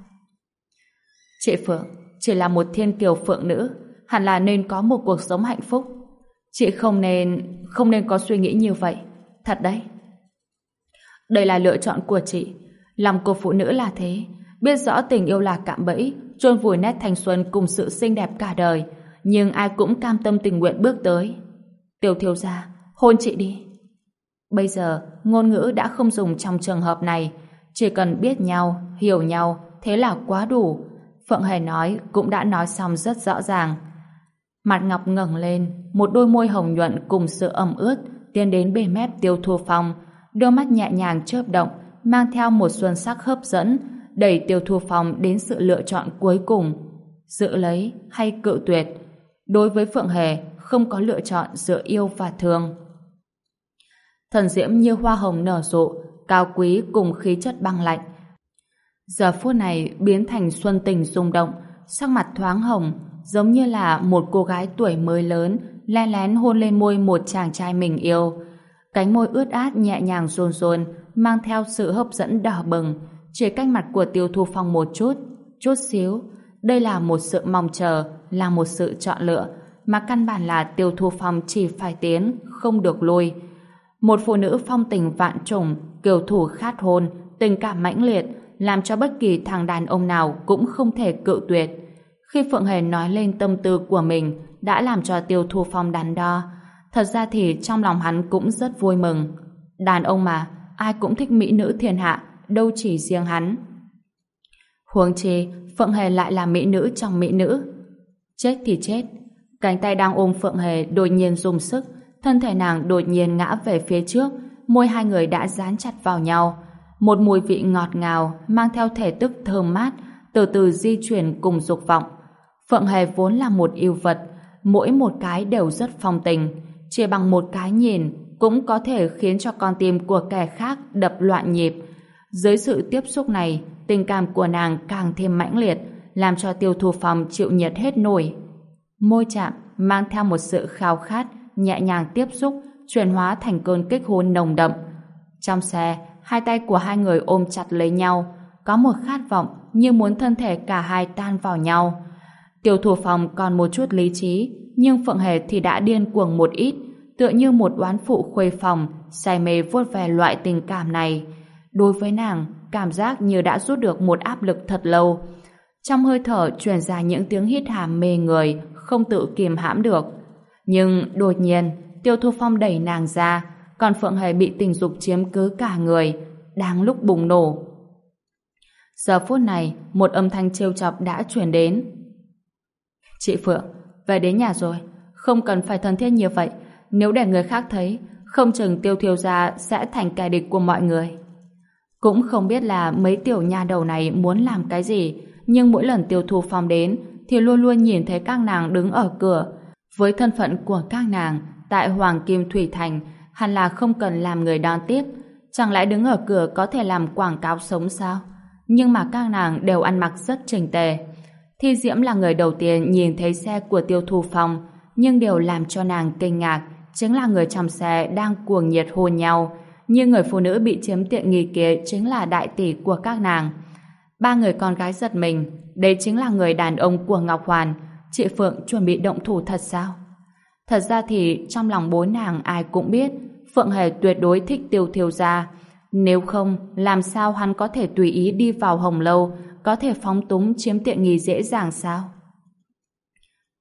Chị Phượng chỉ là một thiên kiều phượng nữ, hẳn là nên có một cuộc sống hạnh phúc. Chị không nên có suy nghĩ như vậy. Thật đấy. Đây là lựa chọn của chị. Lòng của phụ nữ là thế, biết rõ tình yêu là cạm bẫy, chôn vùi nét thanh xuân cùng sự xinh đẹp cả đời, nhưng ai cũng cam tâm tình nguyện bước tới. Tiêu thiếu gia, hôn chị đi. Bây giờ, ngôn ngữ đã không dùng trong trường hợp này, chỉ cần biết nhau, hiểu nhau, thế là quá đủ. Phượng Hề nói cũng đã nói xong rất rõ ràng. Mặt ngọc ngẩng lên, một đôi môi hồng nhuận cùng sự ẩm ướt tiến đến bên mép Tiêu Thu Phong, đôi mắt nhẹ nhàng chớp động, mang theo một xuân sắc hấp dẫn, đẩy Tiêu Thu Phong đến sự lựa chọn cuối cùng: giữ lấy hay cự tuyệt. Đối với Phượng Hề, không có lựa chọn giữa yêu và thương. Thần diễm như hoa hồng nở rộ, cao quý cùng khí chất băng lạnh, giờ phút này biến thành xuân tình rung động, sắc mặt thoáng hồng, giống như là một cô gái tuổi mới lớn len lén hôn lên môi một chàng trai mình yêu. Cánh môi ướt át nhẹ nhàng run run, mang theo sự hấp dẫn đỏ bừng, chỉ cách mặt của Tiêu Thu Phong một chút xíu. Đây là một sự mong chờ, là một sự chọn lựa, mà căn bản là Tiêu Thu Phong chỉ phải tiến, không được lui. Một phụ nữ phong tình vạn trùng, kiều thủ khát hôn, tình cảm mãnh liệt, làm cho bất kỳ thằng đàn ông nào cũng không thể cự tuyệt. Khi Phượng Hề nói lên tâm tư của mình, đã làm cho Tiêu Thu Phong đắn đo. Thật ra thì trong lòng hắn cũng rất vui mừng. Đàn ông mà, ai cũng thích mỹ nữ thiên hạ, đâu chỉ riêng hắn. Huống chi, Phượng Hề lại là mỹ nữ trong mỹ nữ. Chết thì chết. Cánh tay đang ôm Phượng Hề đột nhiên dùng sức, thân thể nàng đột nhiên ngã về phía trước, môi hai người đã dán chặt vào nhau. Một mùi vị ngọt ngào mang theo thể tức thơm mát từ từ di chuyển cùng dục vọng. Phượng Hề vốn là một yêu vật, mỗi một cái đều rất phong tình, chỉ bằng một cái nhìn cũng có thể khiến cho con tim của kẻ khác đập loạn nhịp. Dưới sự tiếp xúc này, tình cảm của nàng càng thêm mãnh liệt, làm cho Tiêu Thu Phong chịu nhiệt hết nổi. Môi chạm mang theo một sự khao khát, nhẹ nhàng tiếp xúc, chuyển hóa thành cơn kích hôn nồng đậm. Trong xe, hai tay của hai người ôm chặt lấy nhau, có một khát vọng như muốn thân thể cả hai tan vào nhau. Tiêu Thu Phong còn một chút lý trí, nhưng Phượng Hề thì đã điên cuồng một ít, tựa như một oán phụ khuê phòng, say mê vuốt ve loại tình cảm này. Đối với nàng, cảm giác như đã rút được một áp lực thật lâu. Trong hơi thở truyền ra những tiếng hít hà mê người, không tự kiềm hãm được. Nhưng đột nhiên, Tiêu Thu Phong đẩy nàng ra, còn Phượng Hề bị tình dục chiếm cứ cả người, đang lúc bùng nổ. Giờ phút này, một âm thanh trêu chọc đã truyền đến. Chị Phượng, về đến nhà rồi, không cần phải thân thiết như vậy, nếu để người khác thấy, không chừng Tiêu thiếu gia sẽ thành kẻ địch của mọi người. Cũng không biết là mấy tiểu nha đầu này muốn làm cái gì, nhưng mỗi lần Tiêu Thu Phong đến thì luôn luôn nhìn thấy các nàng đứng ở cửa. Với thân phận của các nàng tại Hoàng Kim Thủy Thành, hẳn là không cần làm người đón tiếp, chẳng lẽ đứng ở cửa có thể làm quảng cáo sống sao? Nhưng mà các nàng đều ăn mặc rất chỉnh tề. Thi Diễm là người đầu tiên nhìn thấy xe của Tiêu Thu Phong, nhưng điều làm cho nàng kinh ngạc chính là người trong xe đang cuồng nhiệt hôn nhau, như người phụ nữ bị chiếm tiện nghi kia chính là đại tỷ của các nàng. Ba người con gái giật mình, đây chính là người đàn ông của Ngọc Hoàn. Chị Phượng chuẩn bị động thủ thật sao? Thật ra thì trong lòng bốn nàng ai cũng biết Phượng Hề tuyệt đối thích Tiêu thiếu gia. Nếu không, làm sao hắn có thể tùy ý đi vào Hồng Lâu, có thể phóng túng chiếm tiện nghi dễ dàng sao?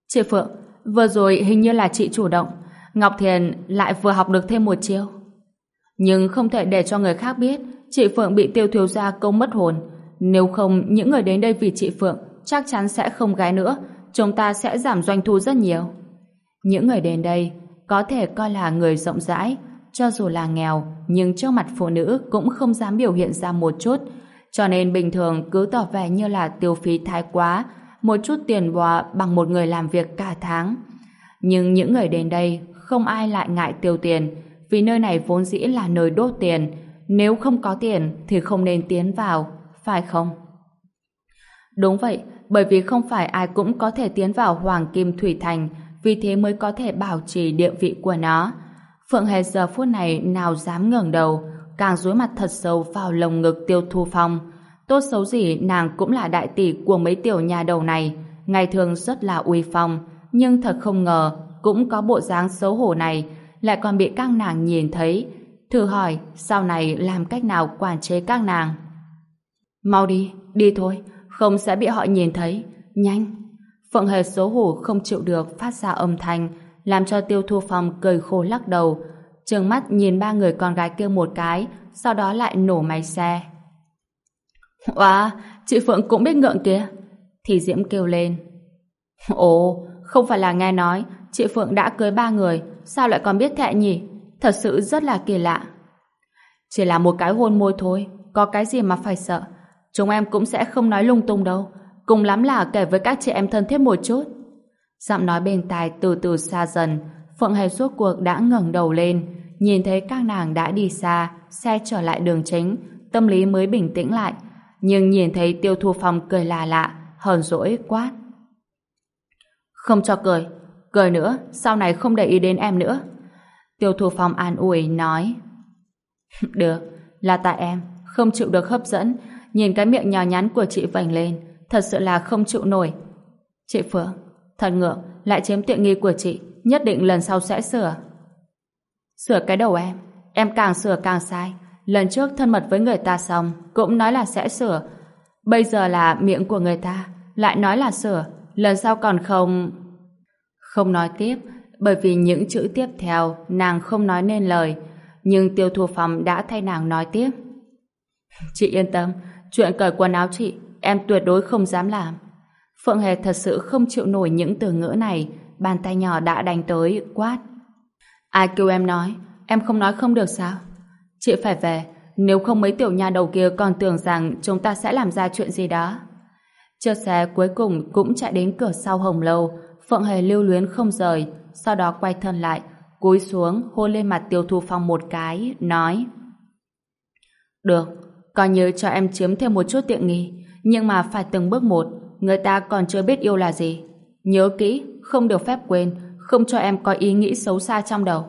Chị Phượng, vừa rồi hình như là chị chủ động. Ngọc Thiền lại vừa học được thêm một chiêu. Nhưng không thể để cho người khác biết chị Phượng bị Tiêu thiếu gia công mất hồn. Nếu không, những người đến đây vì chị Phượng chắc chắn sẽ không ghé nữa. Chúng ta sẽ giảm doanh thu rất nhiều. Những người đến đây có thể coi là người rộng rãi, cho dù là nghèo, nhưng trước mặt phụ nữ cũng không dám biểu hiện ra một chút. Cho nên bình thường cứ tỏ vẻ như là tiêu phí thái quá, một chút tiền bò bằng một người làm việc cả tháng. Nhưng những người đến đây không ai lại ngại tiêu tiền, vì nơi này vốn dĩ là nơi đốt tiền. Nếu không có tiền thì không nên tiến vào, phải không? Đúng vậy, bởi vì không phải ai cũng có thể tiến vào Hoàng Kim Thủy Thành, vì thế mới có thể bảo trì địa vị của nó. Phượng Hề giờ phút này nào dám ngẩng đầu, càng dúi mặt thật sâu vào lồng ngực Tiêu Thu Phong. Tốt xấu gì nàng cũng là đại tỷ của mấy tiểu nhà đầu này, ngày thường rất là uy phong, nhưng thật không ngờ cũng có bộ dáng xấu hổ này, lại còn bị các nàng nhìn thấy. Thử hỏi sau này làm cách nào quản chế các nàng? Mau đi, đi thôi, không sẽ bị họ nhìn thấy. Nhanh! Phượng Hề xấu hổ không chịu được phát ra âm thanh, làm cho Tiêu Thu Phong cười khổ lắc đầu, trừng mắt nhìn ba người con gái kia một cái, sau đó lại nổ máy xe. Wow, chị Phượng cũng biết ngượng kìa. Thì Diễm kêu lên. Ồ, không phải là nghe nói chị Phượng đã cưới 3 người, sao lại còn biết thẹn nhỉ? Thật sự rất là kỳ lạ. Chỉ là một cái hôn môi thôi, có cái gì mà phải sợ. Chúng em cũng sẽ không nói lung tung đâu, cùng lắm là kể với các chị em thân thiết một chút. Giọng nói bên tai từ từ xa dần. Phượng Hề suốt cuộc đã ngẩng đầu lên, nhìn thấy các nàng đã đi xa, xe trở lại đường chính, tâm lý mới bình tĩnh lại. Nhưng nhìn thấy Tiêu Thu Phong cười là lạ, hờn dỗi quát. Không cho cười, cười nữa, sau này không để ý đến em nữa. Tiêu Thu Phong an ủi nói. Được, là tại em không chịu được hấp dẫn, nhìn cái miệng nhỏ nhắn của chị vành lên, thật sự là không chịu nổi. Chị Phượng, thật ngượng, lại chiếm tiện nghi của chị, nhất định lần sau sẽ sửa. Sửa cái đầu em càng sửa càng sai. Lần trước thân mật với người ta xong cũng nói là sẽ sửa, bây giờ là miệng của người ta lại nói là sửa, lần sau còn không... Không nói tiếp, bởi vì những chữ tiếp theo nàng không nói nên lời, nhưng Tiêu Thu Phong đã thay nàng nói tiếp. Chị yên tâm, chuyện cởi quần áo chị em tuyệt đối không dám làm. Phượng Hề thật sự không chịu nổi những từ ngữ này, bàn tay nhỏ đã đánh tới, quát. Ai kêu em nói, em không nói không được sao? Chị phải về, nếu không mấy tiểu nha đầu kia còn tưởng rằng chúng ta sẽ làm ra chuyện gì đó. Chiếc xe cuối cùng cũng chạy đến cửa sau hồng lâu. Phượng Hề lưu luyến không rời, sau đó quay thân lại, cúi xuống hôn lên mặt Tiêu Thu Phong một cái, nói. Được, coi như cho em chiếm thêm một chút tiện nghi, nhưng mà phải từng bước một, người ta còn chưa biết yêu là gì. Nhớ kỹ, không được phép quên, không cho em có ý nghĩ xấu xa trong đầu.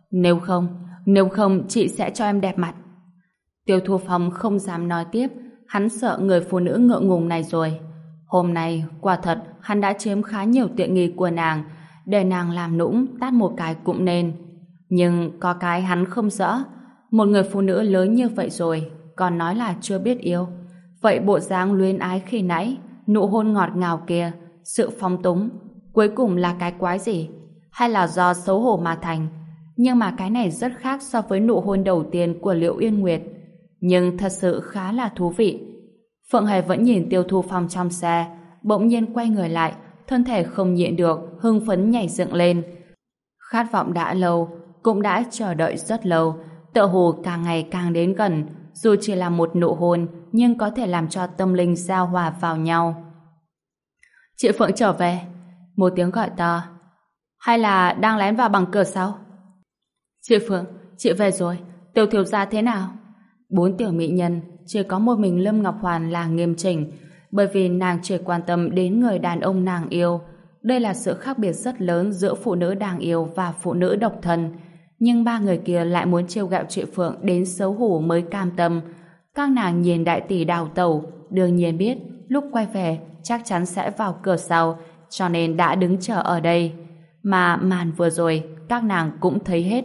Nếu không chị sẽ cho em đẹp mặt. Tiêu Thu Phong không dám nói tiếp, hắn sợ người phụ nữ ngượng ngùng này rồi. Hôm nay, quả thật, hắn đã chiếm khá nhiều tiện nghi của nàng, để nàng làm nũng, tát một cái cũng nên. Nhưng có cái hắn không rõ, một người phụ nữ lớn như vậy rồi, còn nói là chưa biết yêu. Vậy bộ dáng luyến ái khi nãy, nụ hôn ngọt ngào kia, sự phóng túng, cuối cùng là cái quái gì? Hay là do xấu hổ mà thành? Nhưng mà cái này rất khác so với nụ hôn đầu tiên của Liễu Uyên Nguyệt. Nhưng thật sự khá là thú vị. Phượng Hề vẫn nhìn Tiêu Thu Phong trong xe, bỗng nhiên quay người lại, thân thể không nhịn được, hưng phấn nhảy dựng lên. Khát vọng đã lâu, cũng đã chờ đợi rất lâu, tựa hồ càng ngày càng đến gần, dù chỉ là một nụ hôn, nhưng có thể làm cho tâm linh giao hòa vào nhau. Chị Phượng trở về. Một tiếng gọi to. Hay là đang lén vào bằng cửa sau? Chị Phượng, chị về rồi, Tiêu thiếu gia thế nào? 4 tiểu mỹ nhân, chỉ có một mình Lâm Ngọc Hoàn là nghiêm chỉnh, bởi vì nàng chỉ quan tâm đến người đàn ông nàng yêu. Đây là sự khác biệt rất lớn giữa phụ nữ đang yêu và phụ nữ độc thân. Nhưng 3 người kia lại muốn trêu ghẹo chị Phượng đến xấu hổ mới cam tâm. Các nàng nhìn đại tỷ đào tẩu, đương nhiên biết lúc quay về chắc chắn sẽ vào cửa sau, cho nên đã đứng chờ ở đây. Mà màn vừa rồi các nàng cũng thấy hết.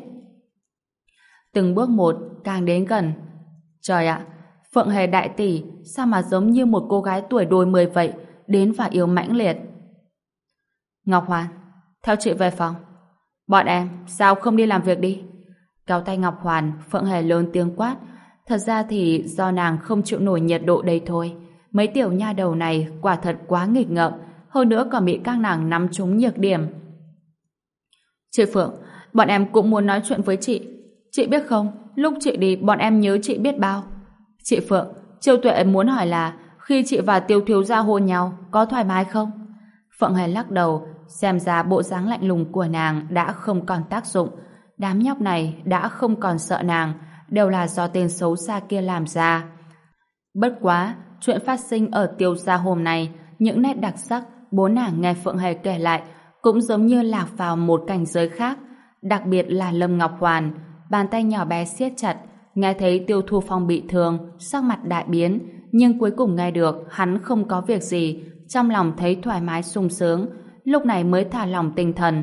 Từng bước một càng đến gần. Trời ạ, Phượng Hề đại tỷ sao mà giống như một cô gái tuổi đôi 10 vậy, đến và yêu mãnh liệt. Ngọc Hoàn, theo chị về phòng. Bọn em, sao không đi làm việc đi? Kéo tay Ngọc Hoàn, Phượng Hề lớn tiếng quát. Thật ra thì do nàng không chịu nổi nhiệt độ đây thôi. Mấy tiểu nha đầu này quả thật quá nghịch ngợm, hơn nữa còn bị các nàng nắm trúng nhược điểm. Chị Phượng, bọn em cũng muốn nói chuyện với chị. Chị biết không, lúc chị đi bọn em nhớ chị biết bao. Chị Phượng, Chiêu Tuệ muốn hỏi là khi chị và Tiêu thiếu gia hôn nhau có thoải mái không? Phượng Hề lắc đầu, xem ra bộ dáng lạnh lùng của nàng đã không còn tác dụng. Đám nhóc này đã không còn sợ nàng, đều là do tên xấu xa kia làm ra. Bất quá, chuyện phát sinh ở Tiêu gia hôm nay, những nét đặc sắc bố nàng nghe Phượng Hề kể lại cũng giống như lạc vào một cảnh giới khác. Đặc biệt là Lâm Ngọc Hoàn, bàn tay nhỏ bé siết chặt, nghe thấy Tiêu Thu Phong bị thương, sắc mặt đại biến, nhưng cuối cùng nghe được hắn không có việc gì, trong lòng thấy thoải mái sung sướng, lúc này mới thả lỏng tinh thần.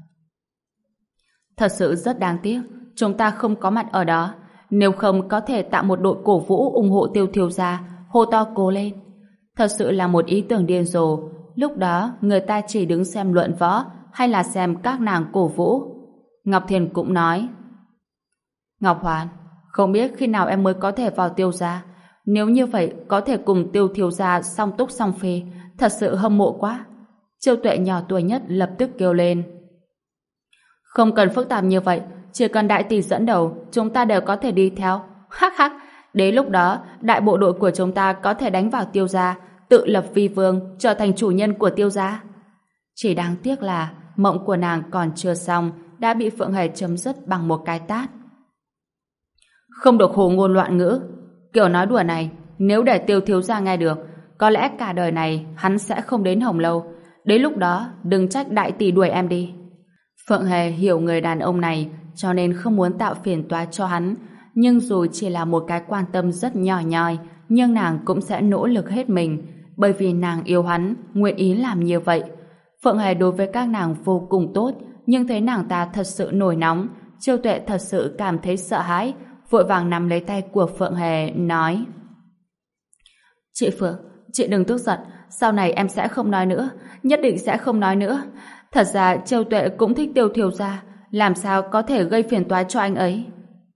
Thật sự rất đáng tiếc, chúng ta không có mặt ở đó, nếu không có thể tạo một đội cổ vũ ủng hộ Tiêu thiếu gia, hô to cố lên. Thật sự là một ý tưởng điên rồ, lúc đó người ta chỉ đứng xem luận võ hay là xem các nàng cổ vũ. Ngọc Thiền cũng nói, Ngọc Hoàn, không biết khi nào em mới có thể vào Tiêu gia, nếu như vậy có thể cùng Tiêu thiếu gia song túc song phi, thật sự hâm mộ quá. Chiêu Tuệ nhỏ tuổi nhất lập tức kêu lên, không cần phức tạp như vậy, chỉ cần đại tỷ dẫn đầu, chúng ta đều có thể đi theo. Hắc hắc, đến lúc đó, đại bộ đội của chúng ta có thể đánh vào Tiêu gia, tự lập vi vương, trở thành chủ nhân của Tiêu gia. Chỉ đáng tiếc là mộng của nàng còn chưa xong, đã bị Phượng Hề chấm dứt bằng một cái tát. Không được hồ ngôn loạn ngữ. Kiểu nói đùa này, nếu để Tiêu thiếu gia nghe được, có lẽ cả đời này hắn sẽ không đến Hồng Lâu. Đến lúc đó, đừng trách đại tỷ đuổi em đi. Phượng Hề hiểu người đàn ông này, cho nên không muốn tạo phiền toái cho hắn. Nhưng dù chỉ là một cái quan tâm rất nhỏ nhoi, nhưng nàng cũng sẽ nỗ lực hết mình, bởi vì nàng yêu hắn, nguyện ý làm như vậy. Phượng Hề đối với các nàng vô cùng tốt, nhưng thấy nàng ta thật sự nổi nóng, Chiêu Tuệ thật sự cảm thấy sợ hãi, vội vàng nắm lấy tay của Phượng Hề, nói, chị Phượng, chị đừng tức giận, sau này em sẽ không nói nữa, nhất định sẽ không nói nữa. Thật ra Chiêu Tuệ cũng thích Tiêu thiếu gia, làm sao có thể gây phiền toái cho anh ấy.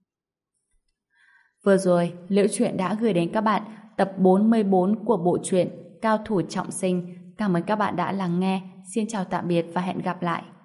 Vừa rồi, Liễu Chuyện đã gửi đến các bạn tập 44 của bộ truyện Cao thủ trọng sinh. Cảm ơn các bạn đã lắng nghe. Xin chào tạm biệt và hẹn gặp lại.